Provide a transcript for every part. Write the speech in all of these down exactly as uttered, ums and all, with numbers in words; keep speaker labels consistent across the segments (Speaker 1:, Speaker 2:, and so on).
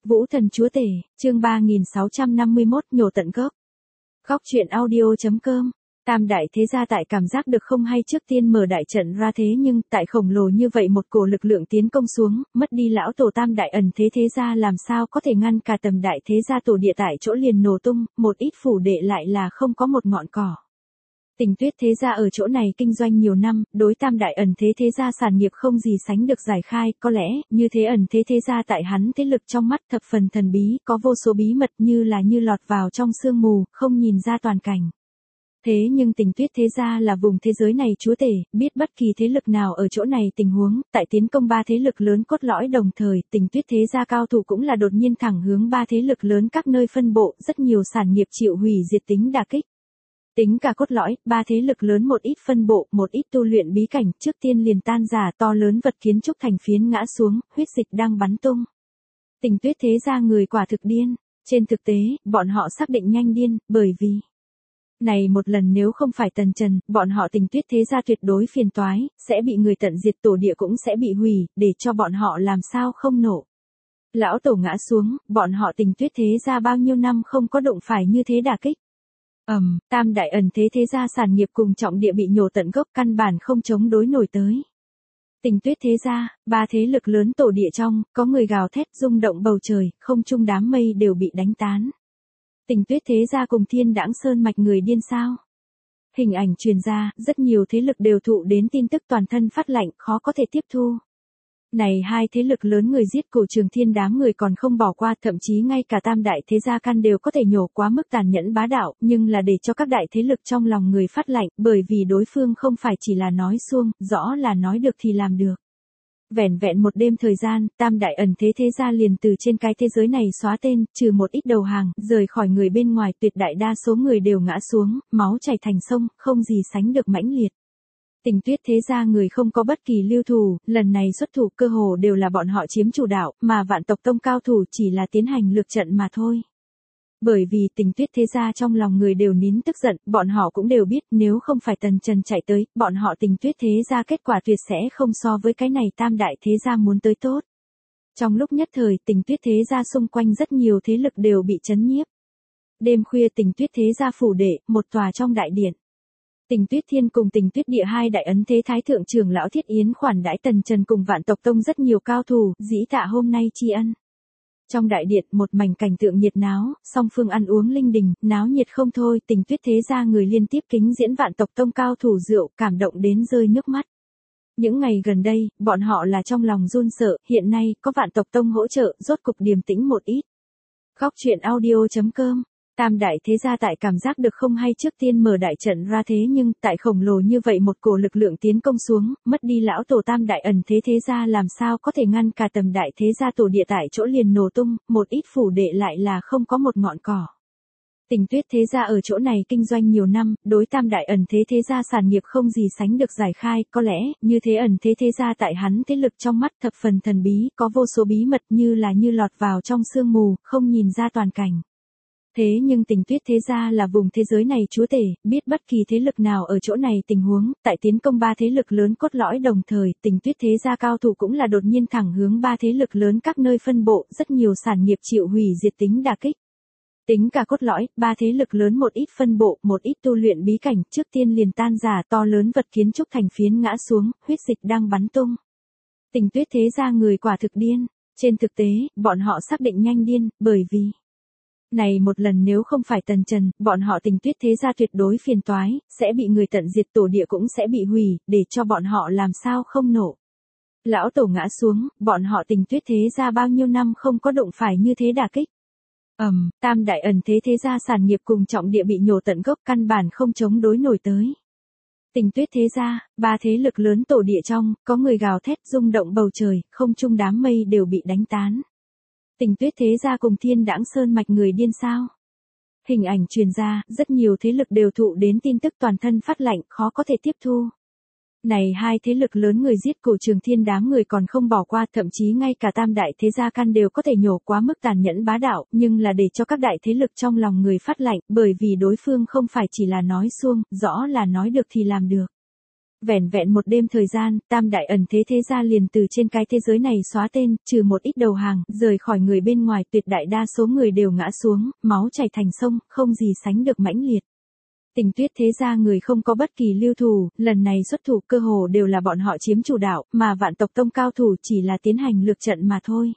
Speaker 1: Vũ Thần Chúa Tể, chương ba nghìn sáu trăm năm mươi mốt nhổ tận gốc. Góc truyện audio.com. Tam đại thế gia tại cảm giác được không hay trước tiên mở đại trận ra thế nhưng tại khổng lồ như vậy một cổ lực lượng tiến công xuống, mất đi lão tổ tam đại ẩn thế thế gia làm sao có thể ngăn cả tầm đại thế gia tổ địa tại chỗ liền nổ tung, một ít phủ đệ lại là không có một ngọn cỏ. Tình Tuyết thế gia ở chỗ này kinh doanh nhiều năm, đối tam đại ẩn thế thế gia sản nghiệp không gì sánh được giải khai, có lẽ, như thế ẩn thế thế gia tại hắn thế lực trong mắt thập phần thần bí, có vô số bí mật như là như lọt vào trong sương mù, không nhìn ra toàn cảnh. Thế nhưng Tình Tuyết thế gia là vùng thế giới này chúa tể, biết bất kỳ thế lực nào ở chỗ này tình huống, tại tiến công ba thế lực lớn cốt lõi đồng thời, Tình Tuyết thế gia cao thủ cũng là đột nhiên thẳng hướng ba thế lực lớn các nơi phân bộ, rất nhiều sản nghiệp chịu hủy diệt tính đả kích. Tính cả cốt lõi, ba thế lực lớn một ít phân bộ, một ít tu luyện bí cảnh, trước tiên liền tan rã, to lớn vật kiến trúc thành phiến ngã xuống, huyết dịch đang bắn tung. Tình Tuyết thế gia người quả thực điên, trên thực tế, bọn họ xác định nhanh điên, bởi vì này một lần nếu không phải Tần Trần, bọn họ Tình Tuyết thế gia tuyệt đối phiền toái, sẽ bị người tận diệt, tổ địa cũng sẽ bị hủy, để cho bọn họ làm sao không nổ. Lão tổ ngã xuống, bọn họ Tình Tuyết thế gia bao nhiêu năm không có đụng phải như thế đả kích. Ầm, um, tam đại ẩn thế thế gia sản nghiệp cùng trọng địa bị nhổ tận gốc, căn bản không chống đối nổi tới. Tình Tuyết thế gia, ba thế lực lớn tổ địa trong, có người gào thét rung động bầu trời, không trung đám mây đều bị đánh tán. Tình Tuyết thế gia cùng Thiên Đãng Sơn mạch người điên sao? Hình ảnh truyền ra, rất nhiều thế lực đều thụ đến tin tức toàn thân phát lạnh, khó có thể tiếp thu. Này hai thế lực lớn người giết Cổ Trường Thiên đám người còn không bỏ qua, thậm chí ngay cả tam đại thế gia căn đều có thể nhổ, quá mức tàn nhẫn bá đạo, nhưng là để cho các đại thế lực trong lòng người phát lạnh, bởi vì đối phương không phải chỉ là nói suông, rõ là nói được thì làm được. Vẻn vẹn một đêm thời gian, tam đại ẩn thế thế gia liền từ trên cái thế giới này xóa tên, trừ một ít đầu hàng, rời khỏi người bên ngoài, tuyệt đại đa số người đều ngã xuống, máu chảy thành sông, không gì sánh được mãnh liệt. Tình Tuyết thế gia người không có bất kỳ lưu thủ, lần này xuất thủ cơ hồ đều là bọn họ chiếm chủ đạo, mà Vạn Tộc Tông cao thủ chỉ là tiến hành lược trận mà thôi. Bởi vì Tình Tuyết thế gia trong lòng người đều nín tức giận, bọn họ cũng đều biết nếu không phải Tần Trần chạy tới, bọn họ Tình Tuyết thế gia kết quả tuyệt sẽ không so với cái này tam đại thế gia muốn tới tốt. Trong lúc nhất thời Tình Tuyết thế gia xung quanh rất nhiều thế lực đều bị chấn nhiếp. Đêm khuya Tình Tuyết thế gia phủ đệ, một tòa trong đại điện. Tình Tuyết Thiên cùng Tình Tuyết Địa hai đại ấn thế thái thượng trưởng lão Thiết Yến khoản đãi Tần Trần cùng Vạn Tộc Tông rất nhiều cao thủ, dĩ tạ hôm nay tri ân. Trong đại điện một mảnh cảnh tượng nhiệt náo, song phương ăn uống linh đình, náo nhiệt không thôi, Tình Tuyết thế gia người liên tiếp kính diễn Vạn Tộc Tông cao thủ rượu, cảm động đến rơi nước mắt. Những ngày gần đây, bọn họ là trong lòng run sợ, hiện nay có Vạn Tộc Tông hỗ trợ, rốt cục điềm tĩnh một ít. Góc truyện audio.com. Tam đại thế gia tại cảm giác được không hay trước tiên mở đại trận ra thế nhưng tại khổng lồ như vậy một cổ lực lượng tiến công xuống, mất đi lão tổ tam đại ẩn thế thế gia làm sao có thể ngăn cả tầm đại thế gia tổ địa tại chỗ liền nổ tung, một ít phủ đệ lại là không có một ngọn cỏ. Tình Tuyết thế gia ở chỗ này kinh doanh nhiều năm, đối tam đại ẩn thế thế gia sản nghiệp không gì sánh được giải khai, có lẽ, như thế ẩn thế thế gia tại hắn thế lực trong mắt thập phần thần bí, có vô số bí mật như là như lọt vào trong sương mù, không nhìn ra toàn cảnh. Thế nhưng Tình Tuyết thế gia là vùng thế giới này chúa tể, biết bất kỳ thế lực nào ở chỗ này tình huống, tại tiến công ba thế lực lớn cốt lõi đồng thời, Tình Tuyết thế gia cao thủ cũng là đột nhiên thẳng hướng ba thế lực lớn các nơi phân bộ, rất nhiều sản nghiệp chịu hủy diệt tính đả kích. Tính cả cốt lõi, ba thế lực lớn một ít phân bộ, một ít tu luyện bí cảnh, trước tiên liền tan rã, to lớn vật kiến trúc thành phiến ngã xuống, huyết dịch đang bắn tung. Tình Tuyết thế gia người quả thực điên, trên thực tế, bọn họ xác định nhanh điên, bởi vì này một lần nếu không phải Tần Trần, bọn họ Tình Tuyết thế gia tuyệt đối phiền toái, sẽ bị người tận diệt, tổ địa cũng sẽ bị hủy, để cho bọn họ làm sao không nổ. Lão tổ ngã xuống, bọn họ Tình Tuyết thế gia bao nhiêu năm không có đụng phải như thế đả kích. Ầm, um, tam đại ẩn thế thế gia sản nghiệp cùng trọng địa bị nhổ tận gốc, căn bản không chống đối nổi tới. Tình Tuyết thế gia, ba thế lực lớn tổ địa trong, có người gào thét rung động bầu trời, không trung đám mây đều bị đánh tán. Tình Tuyết thế gia cùng Thiên Đãng Sơn mạch người điên sao? Hình ảnh truyền ra, rất nhiều thế lực đều thụ đến tin tức toàn thân phát lạnh, khó có thể tiếp thu. Này hai thế lực lớn người giết Cổ Trường Thiên đám người còn không bỏ qua, thậm chí ngay cả tam đại thế gia căn đều có thể nhổ, quá mức tàn nhẫn bá đạo, nhưng là để cho các đại thế lực trong lòng người phát lạnh, bởi vì đối phương không phải chỉ là nói suông, rõ là nói được thì làm được. Vẻn vẹn một đêm thời gian, tam đại ẩn thế thế gia liền từ trên cái thế giới này xóa tên, trừ một ít đầu hàng, rời khỏi người bên ngoài, tuyệt đại đa số người đều ngã xuống, máu chảy thành sông, không gì sánh được mãnh liệt. Tình Tuyết thế gia người không có bất kỳ lưu thủ, lần này xuất thủ cơ hồ đều là bọn họ chiếm chủ đạo, mà Vạn Tộc Tông cao thủ chỉ là tiến hành lược trận mà thôi.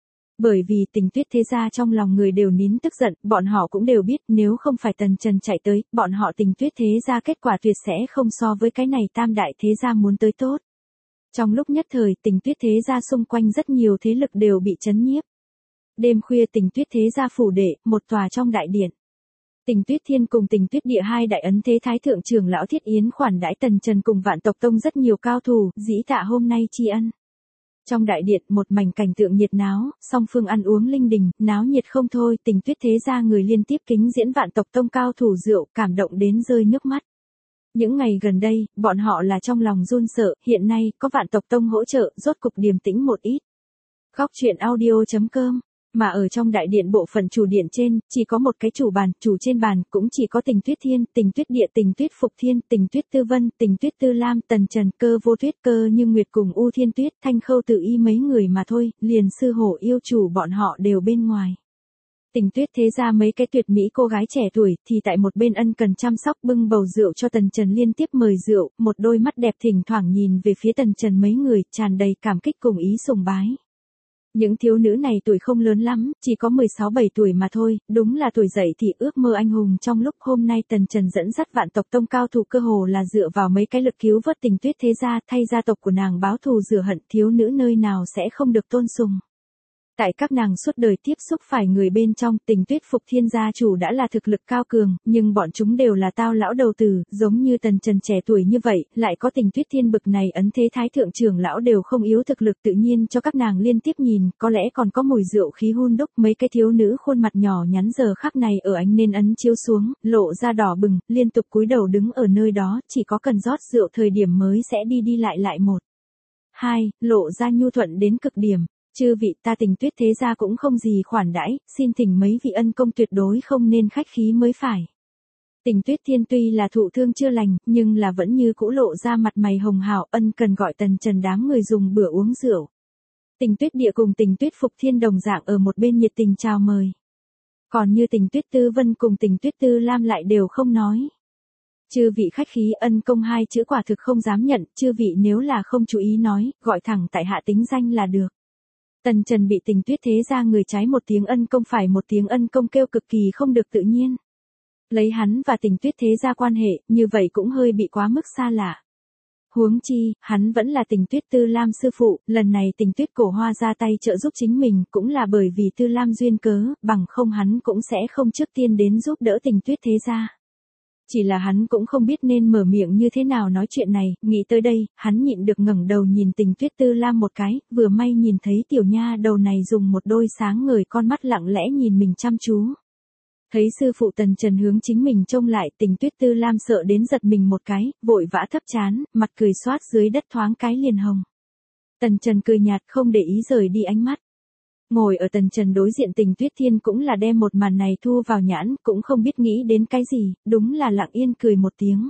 Speaker 1: Bởi vì Tình Tuyết thế gia trong lòng người đều nín tức giận, bọn họ cũng đều biết nếu không phải Tần Trần chạy tới, bọn họ Tình Tuyết thế gia kết quả tuyệt sẽ không so với cái này tam đại thế gia muốn tới tốt. Trong lúc nhất thời Tình Tuyết thế gia xung quanh rất nhiều thế lực đều bị chấn nhiếp. Đêm khuya Tình Tuyết thế gia phủ đệ, một tòa trong đại điện. Tình Tuyết Thiên cùng Tình Tuyết Địa hai đại ấn thế thái thượng trưởng lão Thiết Yến khoản đãi Tần Trần cùng Vạn Tộc Tông rất nhiều cao thủ, dĩ tạ hôm nay tri ân. Trong đại điện một mảnh cảnh tượng nhiệt náo, song phương ăn uống linh đình, náo nhiệt không thôi, Tình Tuyết thế gia người liên tiếp kính diễn Vạn Tộc Tông cao thủ rượu, cảm động đến rơi nước mắt. Những ngày gần đây, bọn họ là trong lòng run sợ, hiện nay có Vạn Tộc Tông hỗ trợ, rốt cục điềm tĩnh một ít. Góc truyện audio chấm com. Mà ở trong đại điện bộ phận chủ điện trên, chỉ có một cái chủ bàn, chủ trên bàn cũng chỉ có Tình Tuyết Thiên, Tình Tuyết Địa, Tình Tuyết Phục Thiên, Tình Tuyết Tư Vân, Tình Tuyết Tư Lam, Tần Trần, Cơ Vô Tuyết, Cơ Như Nguyệt cùng U Thiên Tuyết, Thanh Khâu Tự Y mấy người mà thôi, liền sư hổ yêu chủ bọn họ đều bên ngoài. Tình Tuyết thế ra mấy cái tuyệt mỹ cô gái trẻ tuổi thì tại một bên ân cần chăm sóc bưng bầu rượu cho Tần Trần liên tiếp mời rượu, một đôi mắt đẹp thỉnh thoảng nhìn về phía Tần Trần mấy người, tràn đầy cảm kích cùng ý sùng bái. Những thiếu nữ này tuổi không lớn lắm, chỉ có mười sáu bảy tuổi mà thôi, đúng là tuổi dậy thì ước mơ anh hùng trong lúc hôm nay Tần Trần dẫn dắt Vạn Tộc Tông cao thủ cơ hồ là dựa vào mấy cái lực cứu vớt Tình Tuyết thế gia, thay gia tộc của nàng báo thù rửa hận, thiếu nữ nơi nào sẽ không được tôn sùng. Tại các nàng suốt đời tiếp xúc phải người bên trong, Tình Tuyết Phục Thiên gia chủ đã là thực lực cao cường, nhưng bọn chúng đều là tao lão đầu tử, giống như Tần Trần trẻ tuổi như vậy, lại có Tình Tuyết Thiên bực này ấn thế thái thượng trưởng lão đều không yếu thực lực tự nhiên cho các nàng liên tiếp nhìn, có lẽ còn có mùi rượu khí hun đúc, mấy cái thiếu nữ khuôn mặt nhỏ nhắn giờ khắc này ở ánh nên ấn chiếu xuống, lộ ra đỏ bừng, liên tục cúi đầu đứng ở nơi đó, chỉ có cần rót rượu thời điểm mới sẽ đi đi lại lại một. Hai, lộ ra nhu thuận đến cực điểm. Chư vị, ta Tình Tuyết thế gia cũng không gì khoản đãi, xin thỉnh mấy vị ân công tuyệt đối không nên khách khí mới phải. Tình Tuyết Thiên tuy là thụ thương chưa lành, nhưng là vẫn như cũ lộ ra mặt mày hồng hào, ân cần gọi Tần Trần đám người dùng bữa uống rượu. Tình Tuyết Địa cùng Tình Tuyết Phục Thiên đồng dạng ở một bên nhiệt tình chào mời. Còn như Tình Tuyết Tư Vân cùng Tình Tuyết Tư Lam lại đều không nói. Chư vị khách khí, ân công hai chữ quả thực không dám nhận, chư vị nếu là không chú ý nói, gọi thẳng tại hạ tính danh là được. Tần Trần bị Tình Tuyết thế gia người trái một tiếng ân công phải một tiếng ân công kêu cực kỳ không được tự nhiên. Lấy hắn và Tình Tuyết thế gia quan hệ, như vậy cũng hơi bị quá mức xa lạ. Huống chi, hắn vẫn là Tình Tuyết Tư Lam sư phụ, lần này Tình Tuyết cổ hoa ra tay trợ giúp chính mình cũng là bởi vì Tư Lam duyên cớ, bằng không hắn cũng sẽ không trước tiên đến giúp đỡ Tình Tuyết thế gia. Chỉ là hắn cũng không biết nên mở miệng như thế nào nói chuyện này, nghĩ tới đây, hắn nhịn được ngẩng đầu nhìn Tình Tuyết Tư Lam một cái, vừa may nhìn thấy tiểu nha đầu này dùng một đôi sáng ngời con mắt lặng lẽ nhìn mình chăm chú. Thấy sư phụ Tần Trần hướng chính mình trông lại, Tình Tuyết Tư Lam sợ đến giật mình một cái, vội vã thấp trán, mặt cười xoát dưới đất thoáng cái liền hồng. Tần Trần cười nhạt không để ý rời đi ánh mắt. Ngồi ở Tần Trần đối diện Tình Tuyết Thiên cũng là đem một màn này thu vào nhãn, cũng không biết nghĩ đến cái gì, đúng là lặng yên cười một tiếng.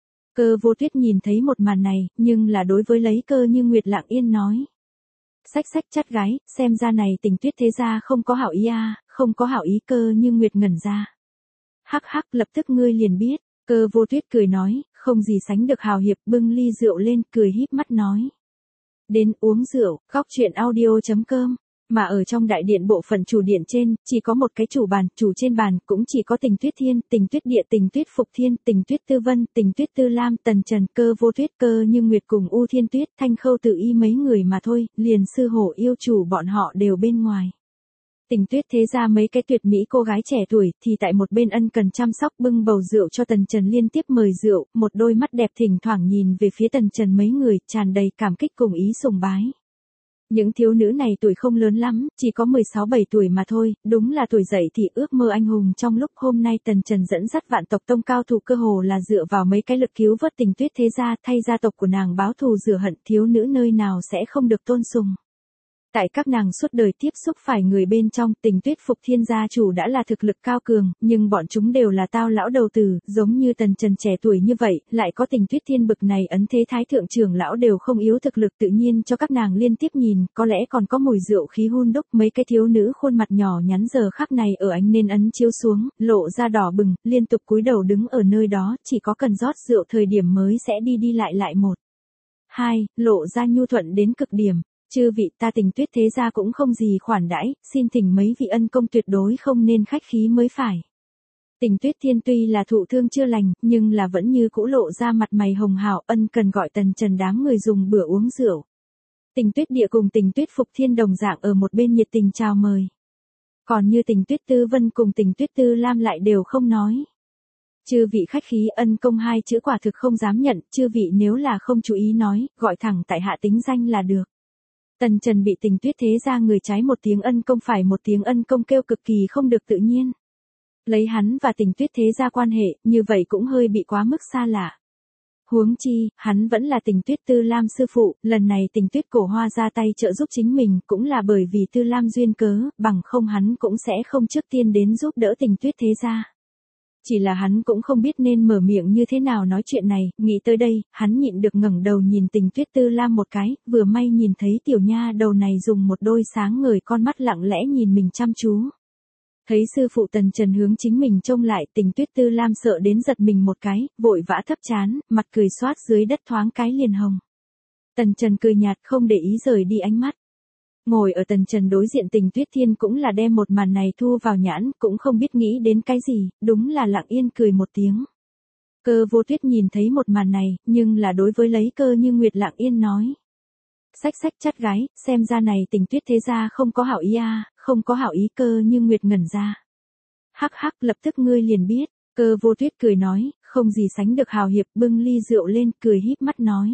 Speaker 1: Cơ Vô Tuyết nhìn thấy một màn này, nhưng là đối với lấy Cơ Như Nguyệt lặng yên nói. Sách sách chắt gái, xem ra này Tình Tuyết thế gia không có hảo ý à, không có hảo ý. Cơ Như Nguyệt ngẩn ra. Hắc hắc, lập tức ngươi liền biết. Cơ Vô Tuyết cười nói, không gì sánh được hào hiệp, bưng ly rượu lên, cười híp mắt nói. Đến uống rượu, góc truyện audio chấm com. Mà ở trong đại điện bộ phận chủ điện trên, chỉ có một cái chủ bàn, chủ trên bàn cũng chỉ có Tình Tuyết Thiên, Tình Tuyết Địa, Tình Tuyết Phục Thiên, Tình Tuyết Tư Vân, Tình Tuyết Tư Lam, Tần Trần, Cơ Vô Tuyết, Cơ Như Nguyệt cùng U Thiên Tuyết, Thanh Khâu Tự Y mấy người mà thôi, liền sư hổ yêu chủ bọn họ đều bên ngoài. Tình Tuyết thế ra mấy cái tuyệt mỹ cô gái trẻ tuổi thì tại một bên ân cần chăm sóc bưng bầu rượu cho Tần Trần liên tiếp mời rượu, một đôi mắt đẹp thỉnh thoảng nhìn về phía Tần Trần mấy người, tràn đầy cảm kích cùng ý sùng bái. Những thiếu nữ này tuổi không lớn lắm, chỉ có mười sáu bảy tuổi mà thôi, đúng là tuổi dậy thì ước mơ anh hùng trong lúc hôm nay Tần Trần dẫn dắt Vạn Tộc Tông cao thủ cơ hồ là dựa vào mấy cái lực cứu vớt Tình Tuyết thế gia, thay gia tộc của nàng báo thù rửa hận, thiếu nữ nơi nào sẽ không được tôn sùng. Tại các nàng suốt đời tiếp xúc phải người bên trong, Tình Tuyết Phục Thiên gia chủ đã là thực lực cao cường, nhưng bọn chúng đều là tao lão đầu tử, giống như Tần Trần trẻ tuổi như vậy, lại có Tình Tuyết Thiên bực này ấn thế thái thượng trưởng lão đều không yếu thực lực tự nhiên cho các nàng liên tiếp nhìn, có lẽ còn có mùi rượu khí hun đúc, mấy cái thiếu nữ khuôn mặt nhỏ nhắn giờ khắc này ở ánh nên ấn chiếu xuống, lộ ra đỏ bừng, liên tục cúi đầu đứng ở nơi đó, chỉ có cần rót rượu thời điểm mới sẽ đi đi lại lại một. Hai, lộ ra nhu thuận đến cực điểm. Chư vị, ta Tình Tuyết thế gia cũng không gì khoản đãi, xin thỉnh mấy vị ân công tuyệt đối không nên khách khí mới phải. Tình Tuyết Thiên tuy là thụ thương chưa lành, nhưng là vẫn như cũ lộ ra mặt mày hồng hào, ân cần gọi Tần Trần đám người dùng bữa uống rượu. Tình Tuyết Địa cùng Tình Tuyết Phục Thiên đồng dạng ở một bên nhiệt tình chào mời. Còn như Tình Tuyết Tư Vân cùng Tình Tuyết Tư Lam lại đều không nói. Chư vị khách khí, ân công hai chữ quả thực không dám nhận, chư vị nếu là không chú ý nói, gọi thẳng tại hạ tính danh là được. Tần Trần bị Tình Tuyết thế gia người trái một tiếng ân công phải một tiếng ân công kêu cực kỳ không được tự nhiên. Lấy hắn và Tình Tuyết thế gia quan hệ, như vậy cũng hơi bị quá mức xa lạ. Huống chi, hắn vẫn là Tình Tuyết Tư Lam sư phụ, lần này Tình Tuyết cổ hoa ra tay trợ giúp chính mình, cũng là bởi vì Tư Lam duyên cớ, bằng không hắn cũng sẽ không trước tiên đến giúp đỡ Tình Tuyết thế gia. Chỉ là hắn cũng không biết nên mở miệng như thế nào nói chuyện này, nghĩ tới đây, hắn nhịn được ngẩng đầu nhìn Tình Tuyết Tư Lam một cái, vừa may nhìn thấy tiểu nha đầu này dùng một đôi sáng ngời con mắt lặng lẽ nhìn mình chăm chú. Thấy sư phụ Tần Trần hướng chính mình trông lại, Tình Tuyết Tư Lam sợ đến giật mình một cái, vội vã thấp trán, mặt cười xoát dưới đất thoáng cái liền hồng. Tần Trần cười nhạt không để ý rời đi ánh mắt. Ngồi ở Tần Trần đối diện Tình Tuyết Thiên cũng là đem một màn này thu vào nhãn, cũng không biết nghĩ đến cái gì, đúng là lặng yên cười một tiếng. Cơ Vô Tuyết nhìn thấy một màn này, nhưng là đối với lấy Cơ Như Nguyệt lặng yên nói. Xách xách chắt gái, xem ra này Tình Tuyết thế gia không có hảo ý à, không có hảo ý. Cơ Như Nguyệt ngẩn ra. Hắc hắc, lập tức ngươi liền biết. Cơ Vô Tuyết cười nói, không gì sánh được hào hiệp, bưng ly rượu lên, cười híp mắt nói.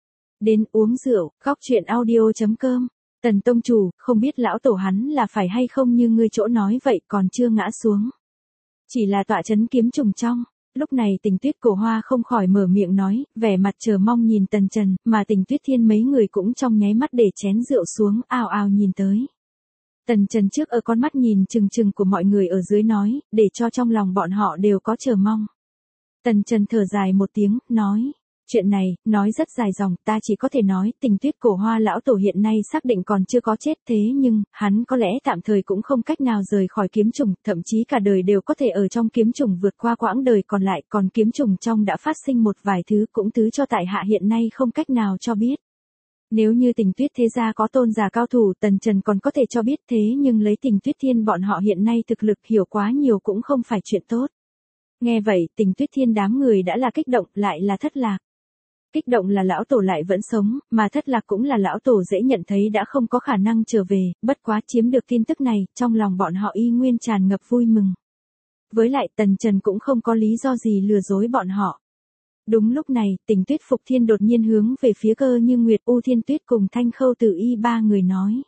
Speaker 1: Đến uống rượu, góc chuyện audio chấm com. Tần tông chủ, không biết lão tổ hắn là phải hay không như ngươi chỗ nói vậy, còn chưa ngã xuống. Chỉ là tọa chấn kiếm trùng trong. Lúc này Tình Tuyết cổ hoa không khỏi mở miệng nói, vẻ mặt chờ mong nhìn Tần Trần, mà Tình Tuyết Thiên mấy người cũng trong nháy mắt để chén rượu xuống, ào ào nhìn tới. Tần Trần trước ở con mắt nhìn chừng chừng của mọi người ở dưới nói, để cho trong lòng bọn họ đều có chờ mong. Tần Trần thở dài một tiếng, nói. Chuyện này, nói rất dài dòng, ta chỉ có thể nói, Tình Tuyết cổ hoa lão tổ hiện nay xác định còn chưa có chết, thế nhưng, hắn có lẽ tạm thời cũng không cách nào rời khỏi kiếm trùng, thậm chí cả đời đều có thể ở trong kiếm trùng vượt qua quãng đời còn lại, còn kiếm trùng trong đã phát sinh một vài thứ, cũng thứ cho tại hạ hiện nay không cách nào cho biết. Nếu như Tình Tuyết thế gia có tôn giả cao thủ, Tần Trần còn có thể cho biết, thế nhưng lấy Tình Tuyết Thiên bọn họ hiện nay thực lực hiểu quá nhiều cũng không phải chuyện tốt. Nghe vậy, Tình Tuyết Thiên đám người đã là kích động, lại là thất lạc. Kích động là lão tổ lại vẫn sống, mà thất lạc cũng là lão tổ dễ nhận thấy đã không có khả năng trở về, bất quá chiếm được tin tức này, trong lòng bọn họ y nguyên tràn ngập vui mừng. Với lại Tần Trần cũng không có lý do gì lừa dối bọn họ. Đúng lúc này, Tình Tuyết Phục Thiên đột nhiên hướng về phía Cơ Như Nguyệt, U Thiên Tuyết cùng Thanh Khâu Tử Y ba người nói.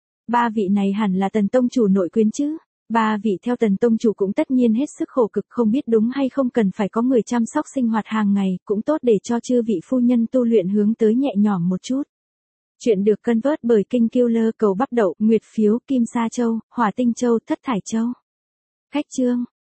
Speaker 1: Ba vị này hẳn là Tần Tông chủ nội quyến chứ? Ba vị theo Tần Tông chủ cũng tất nhiên hết sức khổ cực, không biết đúng hay không cần phải có người chăm sóc sinh hoạt hàng ngày, cũng tốt để cho chư vị phu nhân tu luyện hướng tới nhẹ nhõm một chút. Chuyện được cân vớt bởi Kinh Killer cầu bắp đậu, Nguyệt Phiếu, Kim Sa Châu, Hỏa Tinh Châu, Thất Thải Châu. Khách chương.